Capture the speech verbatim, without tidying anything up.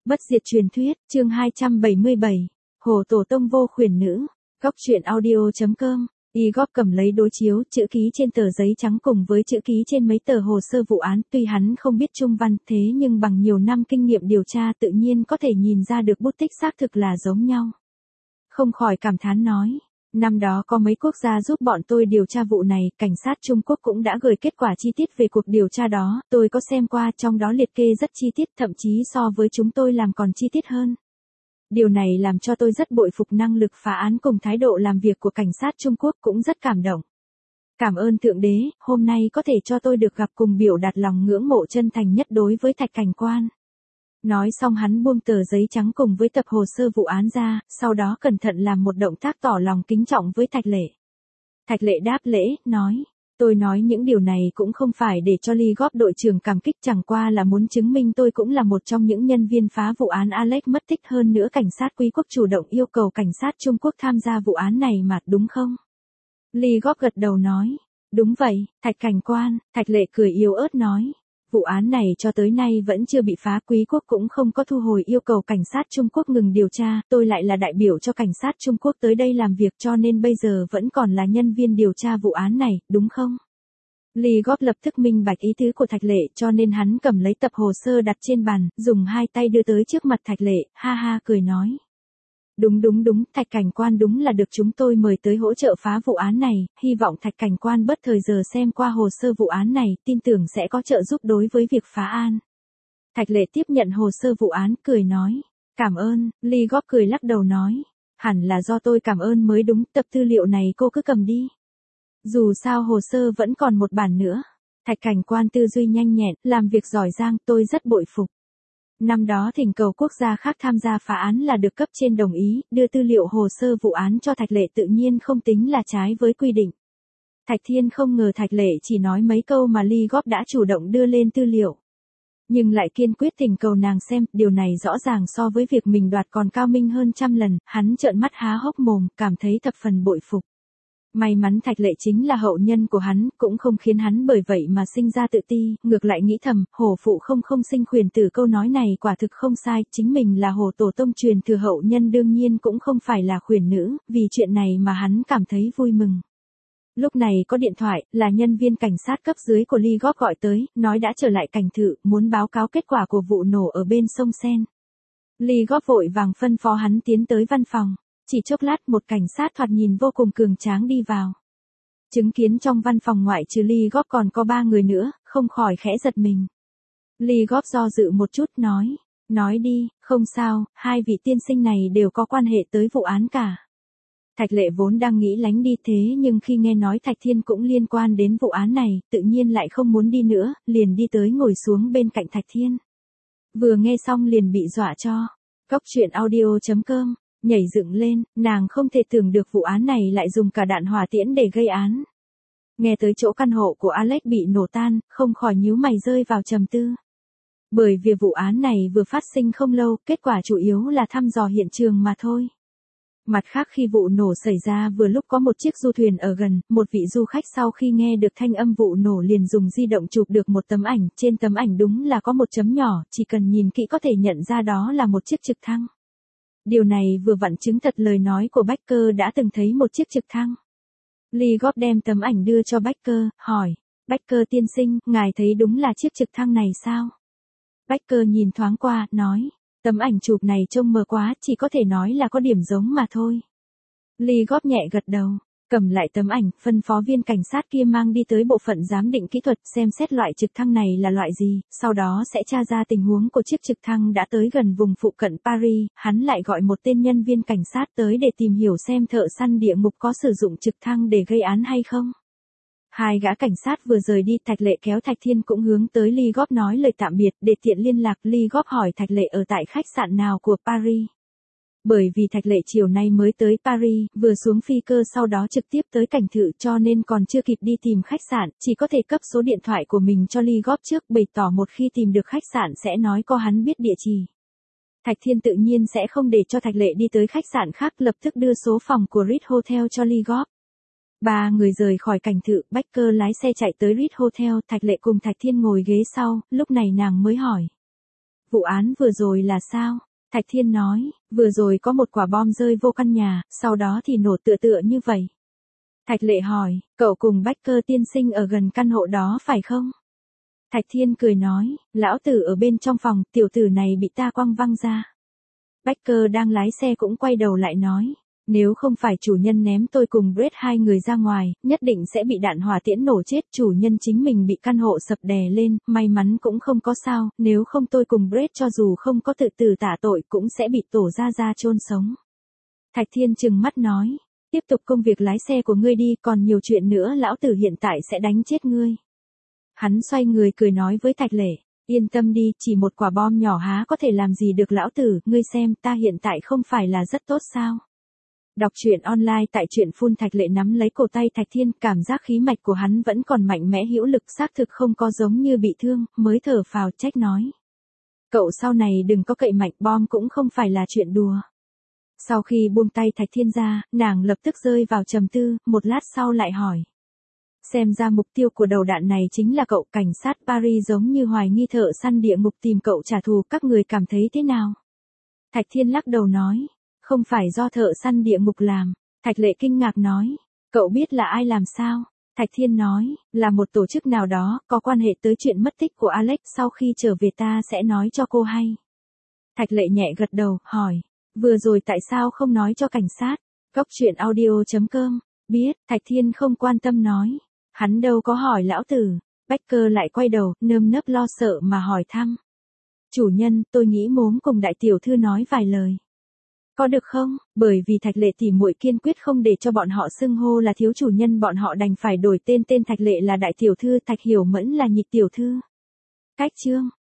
Bất diệt truyền thuyết, chương hai trăm bảy mươi bảy. Hồ Tổ Tông vô khuyển nữ. Góc truyện audio.com. Igor cầm lấy đối chiếu, chữ ký trên tờ giấy trắng cùng với chữ ký trên mấy tờ hồ sơ vụ án, tuy hắn không biết Trung văn, thế nhưng bằng nhiều năm kinh nghiệm điều tra tự nhiên có thể nhìn ra được bút tích xác thực là giống nhau. Không khỏi cảm thán nói, năm đó có mấy quốc gia giúp bọn tôi điều tra vụ này, cảnh sát Trung Quốc cũng đã gửi kết quả chi tiết về cuộc điều tra đó, tôi có xem qua, trong đó liệt kê rất chi tiết, thậm chí so với chúng tôi làm còn chi tiết hơn. Điều này làm cho tôi rất bội phục năng lực phá án cùng thái độ làm việc của cảnh sát Trung Quốc, cũng rất cảm động. Cảm ơn Thượng Đế, hôm nay có thể cho tôi được gặp cùng biểu đạt lòng ngưỡng mộ chân thành nhất đối với Thạch Cảnh Quan. Nói xong hắn buông tờ giấy trắng cùng với tập hồ sơ vụ án ra, sau đó cẩn thận làm một động tác tỏ lòng kính trọng với Thạch Lệ. Thạch Lệ đáp lễ, nói, tôi nói những điều này cũng không phải để cho Lee Góp đội trưởng cảm kích, chẳng qua là muốn chứng minh tôi cũng là một trong những nhân viên phá vụ án Alex mất tích, hơn nữa cảnh sát Quý quốc chủ động yêu cầu cảnh sát Trung Quốc tham gia vụ án này mà, đúng không? Lee Góp gật đầu nói, đúng vậy, Thạch Cảnh Quan. Thạch Lệ cười yếu ớt nói, vụ án này cho tới nay vẫn chưa bị phá, Quý quốc cũng không có thu hồi yêu cầu cảnh sát Trung Quốc ngừng điều tra, tôi lại là đại biểu cho cảnh sát Trung Quốc tới đây làm việc cho nên bây giờ vẫn còn là nhân viên điều tra vụ án này, đúng không? Lee Góp lập tức minh bạch ý tứ của Thạch Lệ, cho nên hắn cầm lấy tập hồ sơ đặt trên bàn, dùng hai tay đưa tới trước mặt Thạch Lệ, ha ha cười nói. Đúng đúng đúng, Thạch Cảnh Quan đúng là được chúng tôi mời tới hỗ trợ phá vụ án này, hy vọng Thạch Cảnh Quan bất thời giờ xem qua hồ sơ vụ án này, tin tưởng sẽ có trợ giúp đối với việc phá án. Thạch Lệ tiếp nhận hồ sơ vụ án, cười nói, cảm ơn. Lee Góp cười lắc đầu nói, hẳn là do tôi cảm ơn mới đúng, tập tư liệu này cô cứ cầm đi. Dù sao hồ sơ vẫn còn một bản nữa. Thạch Cảnh Quan tư duy nhanh nhẹn, làm việc giỏi giang, tôi rất bội phục. Năm đó thỉnh cầu quốc gia khác tham gia phá án là được cấp trên đồng ý, đưa tư liệu hồ sơ vụ án cho Thạch Lệ tự nhiên không tính là trái với quy định. Thạch Thiên không ngờ Thạch Lệ chỉ nói mấy câu mà Lee Góp đã chủ động đưa lên tư liệu. Nhưng lại kiên quyết thỉnh cầu nàng xem, điều này rõ ràng so với việc mình đoạt còn cao minh hơn trăm lần, hắn trợn mắt há hốc mồm, cảm thấy thập phần bội phục. May mắn Thạch Lệ chính là hậu nhân của hắn, cũng không khiến hắn bởi vậy mà sinh ra tự ti, ngược lại nghĩ thầm, hổ phụ không không sinh khuyển tử, câu nói này quả thực không sai, chính mình là Hồ Tổ Tông truyền thừa hậu nhân đương nhiên cũng không phải là khuyển nữ, vì chuyện này mà hắn cảm thấy vui mừng. Lúc này có điện thoại, là nhân viên cảnh sát cấp dưới của Lee Góp gọi tới, nói đã trở lại cảnh thự, muốn báo cáo kết quả của vụ nổ ở bên sông Sen. Lee Góp vội vàng phân phó hắn tiến tới văn phòng. Chỉ chốc lát một cảnh sát thoạt nhìn vô cùng cường tráng đi vào. Chứng kiến trong văn phòng ngoại trừ Lee Góp còn có ba người nữa, không khỏi khẽ giật mình. Lee Góp do dự một chút nói, nói đi, không sao, hai vị tiên sinh này đều có quan hệ tới vụ án cả. Thạch Lệ vốn đang nghĩ lánh đi thế nhưng khi nghe nói Thạch Thiên cũng liên quan đến vụ án này, tự nhiên lại không muốn đi nữa, liền đi tới ngồi xuống bên cạnh Thạch Thiên. Vừa nghe xong liền bị dọa cho. Góc truyện audio.com. Nhảy dựng lên, nàng không thể tưởng được vụ án này lại dùng cả đạn hỏa tiễn để gây án. Nghe tới chỗ căn hộ của Alex bị nổ tan, không khỏi nhíu mày rơi vào trầm tư. Bởi vì vụ án này vừa phát sinh không lâu, kết quả chủ yếu là thăm dò hiện trường mà thôi. Mặt khác khi vụ nổ xảy ra vừa lúc có một chiếc du thuyền ở gần, một vị du khách sau khi nghe được thanh âm vụ nổ liền dùng di động chụp được một tấm ảnh, trên tấm ảnh đúng là có một chấm nhỏ, chỉ cần nhìn kỹ có thể nhận ra đó là một chiếc trực thăng. Điều này vừa vặn chứng thật lời nói của Baker đã từng thấy một chiếc trực thăng. Lee Góp đem tấm ảnh đưa cho Baker, hỏi, Baker tiên sinh, ngài thấy đúng là chiếc trực thăng này sao? Baker nhìn thoáng qua, nói, tấm ảnh chụp này trông mờ quá, chỉ có thể nói là có điểm giống mà thôi. Lee Góp nhẹ gật đầu, cầm lại tấm ảnh, phân phó viên cảnh sát kia mang đi tới bộ phận giám định kỹ thuật xem xét loại trực thăng này là loại gì, sau đó sẽ tra ra tình huống của chiếc trực thăng đã tới gần vùng phụ cận Paris, hắn lại gọi một tên nhân viên cảnh sát tới để tìm hiểu xem thợ săn địa ngục có sử dụng trực thăng để gây án hay không. Hai gã cảnh sát vừa rời đi, Thạch Lệ kéo Thạch Thiên cũng hướng tới Lee Góp nói lời tạm biệt để tiện liên lạc. Lee Góp hỏi Thạch Lệ ở tại khách sạn nào của Paris. Bởi vì Thạch Lệ chiều nay mới tới Paris, vừa xuống phi cơ sau đó trực tiếp tới cảnh thự cho nên còn chưa kịp đi tìm khách sạn, chỉ có thể cấp số điện thoại của mình cho Lee Góp trước, bày tỏ một khi tìm được khách sạn sẽ nói có hắn biết địa chỉ. Thạch Thiên tự nhiên sẽ không để cho Thạch Lệ đi tới khách sạn khác, lập tức đưa số phòng của Ritz Hotel cho Lee Góp. Ba người rời khỏi cảnh thự, Baker lái xe chạy tới Ritz Hotel, Thạch Lệ cùng Thạch Thiên ngồi ghế sau, lúc này nàng mới hỏi. Vụ án vừa rồi là sao? Thạch Thiên nói, vừa rồi có một quả bom rơi vô căn nhà, sau đó thì nổ tựa tựa như vậy. Thạch Lệ hỏi, cậu cùng Bách Cơ tiên sinh ở gần căn hộ đó phải không? Thạch Thiên cười nói, lão tử ở bên trong phòng, tiểu tử này bị ta quăng văng ra. Bách Cơ đang lái xe cũng quay đầu lại nói, nếu không phải chủ nhân ném tôi cùng Brett hai người ra ngoài, nhất định sẽ bị đạn hỏa tiễn nổ chết. Chủ nhân chính mình bị căn hộ sập đè lên, may mắn cũng không có sao, nếu không tôi cùng Brett cho dù không có tự tử tạ tội cũng sẽ bị tổ ra ra chôn sống. Thạch Thiên trừng mắt nói, tiếp tục công việc lái xe của ngươi đi, còn nhiều chuyện nữa lão tử hiện tại sẽ đánh chết ngươi. Hắn xoay người cười nói với Thạch Lệ, yên tâm đi, chỉ một quả bom nhỏ há có thể làm gì được lão tử, ngươi xem ta hiện tại không phải là rất tốt sao. Đọc truyện online tại truyện phun. Thạch Lệ nắm lấy cổ tay Thạch Thiên, cảm giác khí mạch của hắn vẫn còn mạnh mẽ hữu lực, xác thực không có giống như bị thương, mới thở phào trách nói. Cậu sau này đừng có cậy mạnh, bom cũng không phải là chuyện đùa. Sau khi buông tay Thạch Thiên ra, nàng lập tức rơi vào trầm tư, một lát sau lại hỏi. Xem ra mục tiêu của đầu đạn này chính là cậu. Cảnh sát Paris giống như hoài nghi thợ săn địa ngục tìm cậu trả thù, các người cảm thấy thế nào? Thạch Thiên lắc đầu nói. Không phải do thợ săn địa ngục làm. Thạch Lệ kinh ngạc nói. Cậu biết là ai làm sao? Thạch Thiên nói, là một tổ chức nào đó, có quan hệ tới chuyện mất tích của Alex, sau khi trở về ta sẽ nói cho cô hay. Thạch Lệ nhẹ gật đầu, hỏi. Vừa rồi tại sao không nói cho cảnh sát? Góc truyện audio chấm com. Biết, Thạch Thiên không quan tâm nói. Hắn đâu có hỏi lão tử. Bách Cơ lại quay đầu, nơm nớp lo sợ mà hỏi thăm. Chủ nhân, tôi nghĩ mốm cùng đại tiểu thư nói vài lời. Có được không? Bởi vì Thạch Lệ tỉ muội kiên quyết không để cho bọn họ xưng hô là thiếu chủ nhân, bọn họ đành phải đổi tên, tên Thạch Lệ là đại tiểu thư, Thạch Hiểu Mẫn là nhị tiểu thư. Cách chương